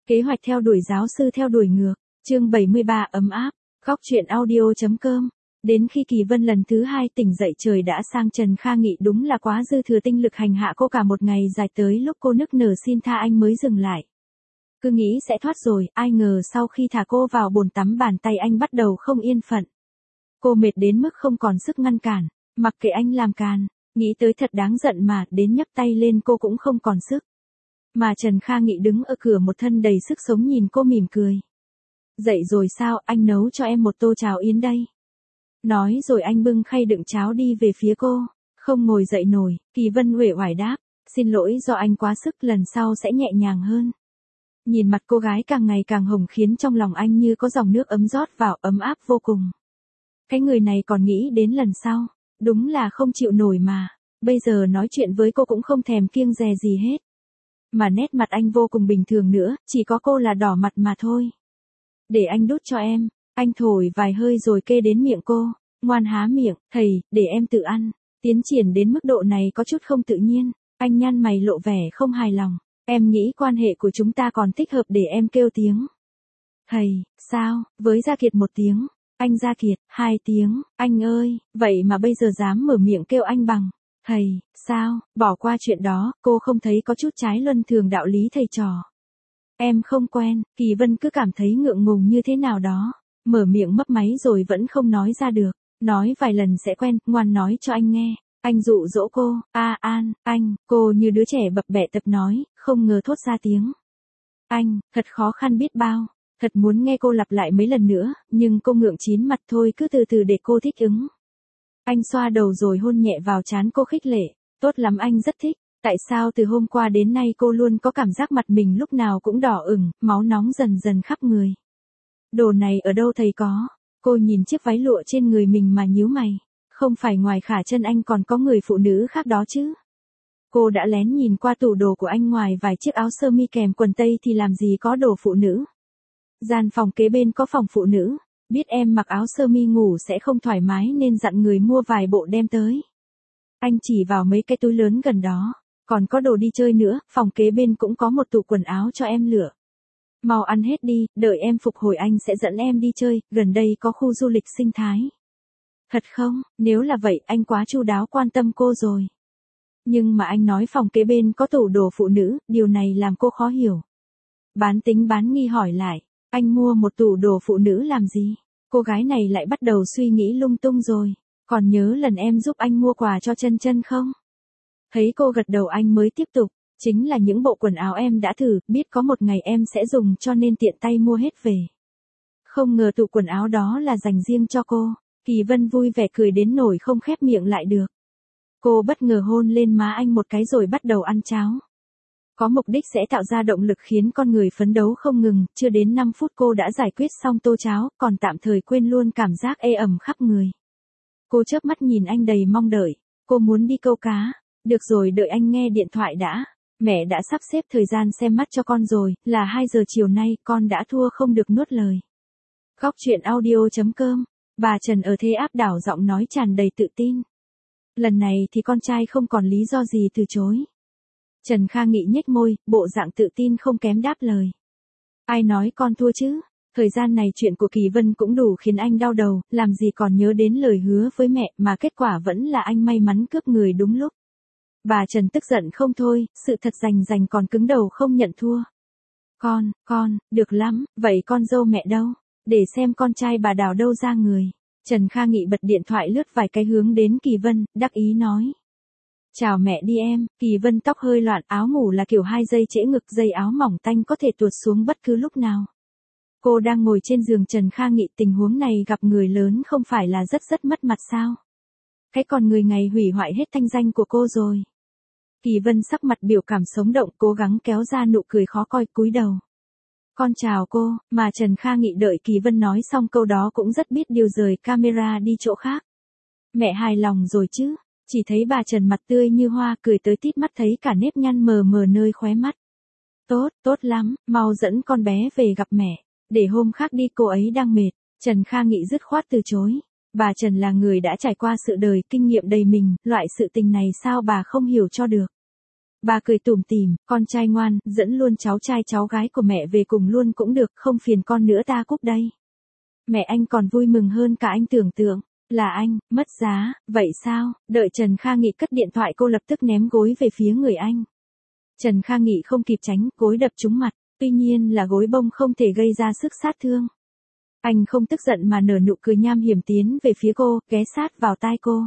Kế hoạch theo đuổi giáo sư theo đuổi ngược, chương 73 ấm áp, góc truyện audio.com. Đến khi Kỳ Vân lần thứ 2 tỉnh dậy trời đã sang, Trần Kha Nghị đúng là quá dư thừa tinh lực hành hạ cô cả một ngày dài, tới lúc cô nức nở xin tha anh mới dừng lại. Cứ nghĩ sẽ thoát rồi, ai ngờ sau khi thả cô vào bồn tắm, bàn tay anh bắt đầu không yên phận. Cô mệt đến mức không còn sức ngăn cản, mặc kệ anh làm càn, nghĩ tới thật đáng giận mà, đến nhấc tay lên cô cũng không còn sức. Mà Trần Kha Nghị đứng ở cửa một thân đầy sức sống nhìn cô mỉm cười. Dậy rồi sao, anh nấu cho em một tô cháo yến đây. Nói rồi anh bưng khay đựng cháo đi về phía cô. Không ngồi dậy nổi, Kỳ Vân uể oải đáp, xin lỗi do anh quá sức, lần sau sẽ nhẹ nhàng hơn. Nhìn mặt cô gái càng ngày càng hồng khiến trong lòng anh như có dòng nước ấm rót vào, ấm áp vô cùng. Cái người này còn nghĩ đến lần sau, đúng là không chịu nổi mà. Bây giờ nói chuyện với cô cũng không thèm kiêng dè gì hết. Mà nét mặt anh vô cùng bình thường nữa, chỉ có cô là đỏ mặt mà thôi. Để anh đút cho em, anh thổi vài hơi rồi kê đến miệng cô, ngoan há miệng, thầy, để em tự ăn. Tiến triển đến mức độ này có chút không tự nhiên, anh nhăn mày lộ vẻ không hài lòng. Em nghĩ quan hệ của chúng ta còn thích hợp để em kêu tiếng thầy, sao, với Gia Kiệt một tiếng, anh Gia Kiệt, 2 tiếng, anh ơi, vậy mà bây giờ dám mở miệng kêu anh bằng thầy, sao, bỏ qua chuyện đó, cô không thấy có chút trái luân thường đạo lý thầy trò. Em không quen, Kỳ Vân cứ cảm thấy ngượng ngùng như thế nào đó, mở miệng mấp máy rồi vẫn không nói ra được, nói vài lần sẽ quen, ngoan nói cho anh nghe. Anh dụ dỗ cô, An, anh, cô như đứa trẻ bập bẹ tập nói, không ngờ thốt ra tiếng. Anh, thật khó khăn biết bao, thật muốn nghe cô lặp lại mấy lần nữa, nhưng cô ngượng chín mặt thôi, cứ từ từ để cô thích ứng. Anh xoa đầu rồi hôn nhẹ vào trán cô khích lệ, tốt lắm anh rất thích, tại sao từ hôm qua đến nay cô luôn có cảm giác mặt mình lúc nào cũng đỏ ửng, máu nóng dần dần khắp người. Đồ này ở đâu thầy có? Cô nhìn chiếc váy lụa trên người mình mà nhíu mày. Không phải ngoài Khả Chân anh còn có người phụ nữ khác đó chứ? Cô đã lén nhìn qua tủ đồ của anh, ngoài vài chiếc áo sơ mi kèm quần tây thì làm gì có đồ phụ nữ. Gian phòng kế bên có phòng phụ nữ, biết em mặc áo sơ mi ngủ sẽ không thoải mái nên dặn người mua vài bộ đem tới. Anh chỉ vào mấy cái túi lớn gần đó, còn có đồ đi chơi nữa, phòng kế bên cũng có một tủ quần áo cho em lựa. Mau ăn hết đi, đợi em phục hồi anh sẽ dẫn em đi chơi, gần đây có khu du lịch sinh thái. Thật không, nếu là vậy anh quá chu đáo quan tâm cô rồi. Nhưng mà anh nói phòng kế bên có tủ đồ phụ nữ, điều này làm cô khó hiểu. Bán tính bán nghi hỏi lại, anh mua một tủ đồ phụ nữ làm gì? Cô gái này lại bắt đầu suy nghĩ lung tung rồi. Còn nhớ lần em giúp anh mua quà cho Chân Chân không? Thấy cô gật đầu anh mới tiếp tục, chính là những bộ quần áo em đã thử, biết có một ngày em sẽ dùng cho nên tiện tay mua hết về. Không ngờ tủ quần áo đó là dành riêng cho cô. Kỳ Vân vui vẻ cười đến nỗi không khép miệng lại được. Cô bất ngờ hôn lên má anh một cái rồi bắt đầu ăn cháo. Có mục đích sẽ tạo ra động lực khiến con người phấn đấu không ngừng, chưa đến 5 phút cô đã giải quyết xong tô cháo, còn tạm thời quên luôn cảm giác ê ẩm khắp người. Cô chớp mắt nhìn anh đầy mong đợi, cô muốn đi câu cá. Được rồi, đợi anh nghe điện thoại đã. Mẹ đã sắp xếp thời gian xem mắt cho con rồi, là 2 giờ chiều nay, con đã thua không được nuốt lời. Góc truyện audio.com. Bà Trần ở thế áp đảo, giọng nói tràn đầy tự tin. Lần này thì con trai không còn lý do gì từ chối. Trần Kha Nghị nhếch môi, bộ dạng tự tin không kém đáp lời. Ai nói con thua chứ? Thời gian này chuyện của Kỳ Vân cũng đủ khiến anh đau đầu, làm gì còn nhớ đến lời hứa với mẹ, mà kết quả vẫn là anh may mắn cướp người đúng lúc. Bà Trần tức giận không thôi, sự thật rành còn cứng đầu không nhận thua. Con, được lắm, vậy con dâu mẹ đâu? Để xem con trai bà đào đâu ra người. Trần Kha Nghị bật điện thoại lướt vài cái hướng đến Kỳ Vân, đắc ý nói. Chào mẹ đi em. Kỳ Vân tóc hơi loạn, áo ngủ là kiểu 2 dây trễ ngực, dây áo mỏng tanh có thể tuột xuống bất cứ lúc nào. Cô đang ngồi trên giường Trần Kha Nghị, tình huống này gặp người lớn không phải là rất mất mặt sao? Cái còn người ngày hủy hoại hết thanh danh của cô rồi. Kỳ Vân sắc mặt biểu cảm sống động, cố gắng kéo ra nụ cười khó coi, cúi đầu. Con chào cô, mà Trần Kha Nghị đợi Kỳ Vân nói xong câu đó cũng rất biết điều rời camera đi chỗ khác. Mẹ hài lòng rồi chứ? Chỉ thấy bà Trần mặt tươi như hoa, cười tới tít mắt, thấy cả nếp nhăn mờ mờ nơi khóe mắt. Tốt lắm, mau dẫn con bé về gặp mẹ, để hôm khác đi, cô ấy đang mệt. Trần Kha Nghị dứt khoát từ chối. Bà Trần là người đã trải qua sự đời, kinh nghiệm đầy mình, loại sự tình này sao bà không hiểu cho được. Bà cười tủm tỉm, con trai ngoan, dẫn luôn cháu trai cháu gái của mẹ về cùng luôn cũng được, không phiền con nữa ta cúp đây. Mẹ anh còn vui mừng hơn cả anh tưởng tượng. Là anh, mất giá, vậy sao? Đợi Trần Kha Nghị cất điện thoại cô lập tức ném gối về phía người anh. Trần Kha Nghị không kịp tránh, gối đập trúng mặt, tuy nhiên là gối bông không thể gây ra sức sát thương. Anh không tức giận mà nở nụ cười nham hiểm tiến về phía cô, ghé sát vào tai cô.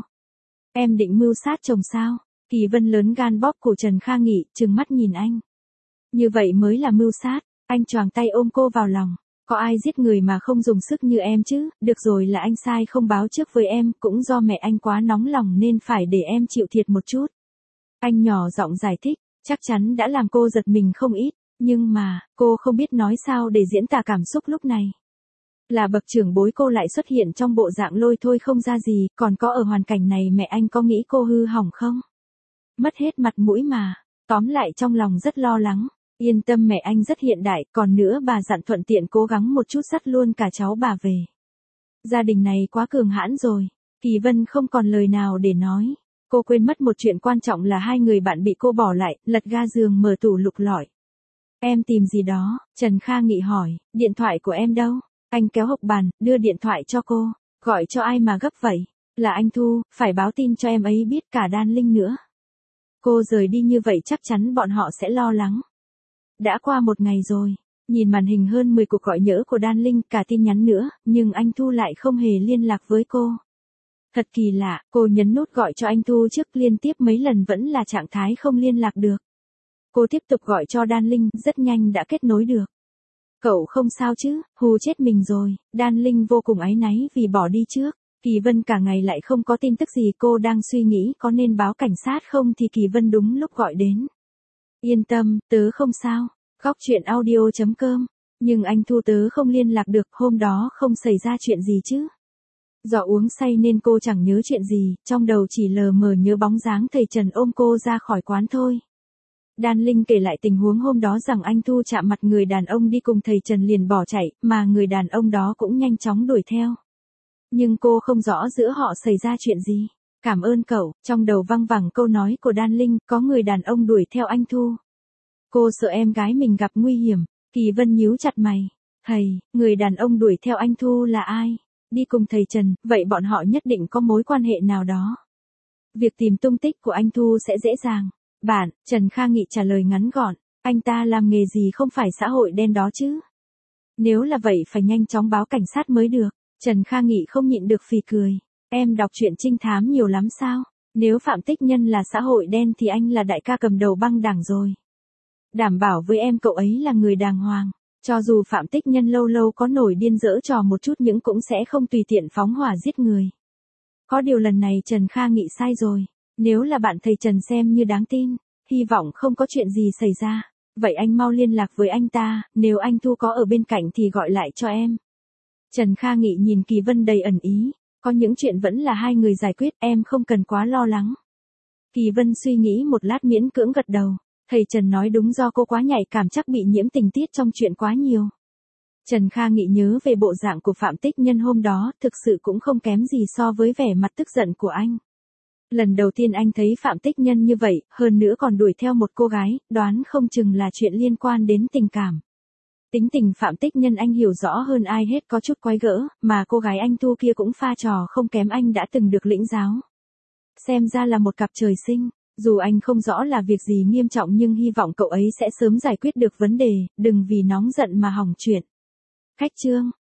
Em định mưu sát chồng sao? Kỳ Vân lớn gan bóp cổ Trần Kha Nghị, trừng mắt nhìn anh. Như vậy mới là mưu sát, anh choàng tay ôm cô vào lòng. Có ai giết người mà không dùng sức như em chứ, được rồi là anh sai không báo trước với em, cũng do mẹ anh quá nóng lòng nên phải để em chịu thiệt một chút. Anh nhỏ giọng giải thích, chắc chắn đã làm cô giật mình không ít, nhưng mà, cô không biết nói sao để diễn tả cảm xúc lúc này. Là bậc trưởng bối cô lại xuất hiện trong bộ dạng lôi thôi không ra gì, còn có ở hoàn cảnh này mẹ anh có nghĩ cô hư hỏng không? Mất hết mặt mũi mà, tóm lại trong lòng rất lo lắng. Yên tâm mẹ anh rất hiện đại, còn nữa bà dặn thuận tiện cố gắng một chút dắt luôn cả cháu bà về. Gia đình này quá cường hãn rồi. Kỳ Vân không còn lời nào để nói. Cô quên mất một chuyện quan trọng là hai người bạn bị cô bỏ lại, lật ga giường mở tủ lục lọi. Em tìm gì đó? Trần Kha Nghị hỏi, điện thoại của em đâu? Anh kéo hộc bàn, đưa điện thoại cho cô. Gọi cho ai mà gấp vậy? Là anh Thu, phải báo tin cho em ấy biết cả Đan Linh nữa. Cô rời đi như vậy chắc chắn bọn họ sẽ lo lắng. Đã qua một ngày rồi, nhìn màn hình hơn 10 cuộc gọi nhỡ của Đan Linh, cả tin nhắn nữa, nhưng anh Thu lại không hề liên lạc với cô. Thật kỳ lạ, cô nhấn nút gọi cho anh Thu trước liên tiếp mấy lần vẫn là trạng thái không liên lạc được. Cô tiếp tục gọi cho Đan Linh, rất nhanh đã kết nối được. Cậu không sao chứ, hù chết mình rồi, Đan Linh vô cùng áy náy vì bỏ đi trước. Kỳ Vân cả ngày lại không có tin tức gì, cô đang suy nghĩ có nên báo cảnh sát không thì Kỳ Vân đúng lúc gọi đến. Yên tâm, tớ không sao. Góc chuyện audio.com. Nhưng anh Thu tớ không liên lạc được, hôm đó không xảy ra chuyện gì chứ. Do uống say nên cô chẳng nhớ chuyện gì, trong đầu chỉ lờ mờ nhớ bóng dáng thầy Trần ôm cô ra khỏi quán thôi. Đan Linh kể lại tình huống hôm đó rằng anh Thu chạm mặt người đàn ông đi cùng thầy Trần liền bỏ chạy, mà người đàn ông đó cũng nhanh chóng đuổi theo. Nhưng cô không rõ giữa họ xảy ra chuyện gì. Cảm ơn cậu, trong đầu văng vẳng câu nói của Đan Linh, có người đàn ông đuổi theo anh Thu. Cô sợ em gái mình gặp nguy hiểm. Kỳ Vân nhíu chặt mày. Thầy, người đàn ông đuổi theo anh Thu là ai? Đi cùng thầy Trần, vậy bọn họ nhất định có mối quan hệ nào đó. Việc tìm tung tích của anh Thu sẽ dễ dàng. Bạn, Trần Kha Nghị trả lời ngắn gọn. Anh ta làm nghề gì không phải xã hội đen đó chứ? Nếu là vậy phải nhanh chóng báo cảnh sát mới được. Trần Kha Nghị không nhịn được phì cười. Em đọc truyện trinh thám nhiều lắm sao? Nếu Phạm Tích Nhân là xã hội đen thì anh là đại ca cầm đầu băng đảng rồi. Đảm bảo với em cậu ấy là người đàng hoàng. Cho dù Phạm Tích Nhân lâu lâu có nổi điên dỡ trò một chút nhưng cũng sẽ không tùy tiện phóng hỏa giết người. Có điều lần này Trần Kha Nghị sai rồi. Nếu là bạn thầy Trần xem như đáng tin, hy vọng không có chuyện gì xảy ra. Vậy anh mau liên lạc với anh ta, nếu anh Thu có ở bên cạnh thì gọi lại cho em. Trần Kha Nghị nhìn Kỳ Vân đầy ẩn ý. Có những chuyện vẫn là hai người giải quyết, em không cần quá lo lắng. Kỳ Vân suy nghĩ một lát miễn cưỡng gật đầu. Thầy Trần nói đúng, do cô quá nhạy cảm chắc bị nhiễm tình tiết trong chuyện quá nhiều. Trần Kha Nghị nhớ về bộ dạng của Phạm Tích Nhân hôm đó, thực sự cũng không kém gì so với vẻ mặt tức giận của anh. Lần đầu tiên anh thấy Phạm Tích Nhân như vậy, hơn nữa còn đuổi theo một cô gái, đoán không chừng là chuyện liên quan đến tình cảm. Tính tình Phạm Tích Nhân anh hiểu rõ hơn ai hết, có chút quái gở, mà cô gái anh Thu kia cũng pha trò không kém, anh đã từng được lĩnh giáo. Xem ra là một cặp trời sinh, dù anh không rõ là việc gì nghiêm trọng nhưng hy vọng cậu ấy sẽ sớm giải quyết được vấn đề, đừng vì nóng giận mà hỏng chuyện. Khách chương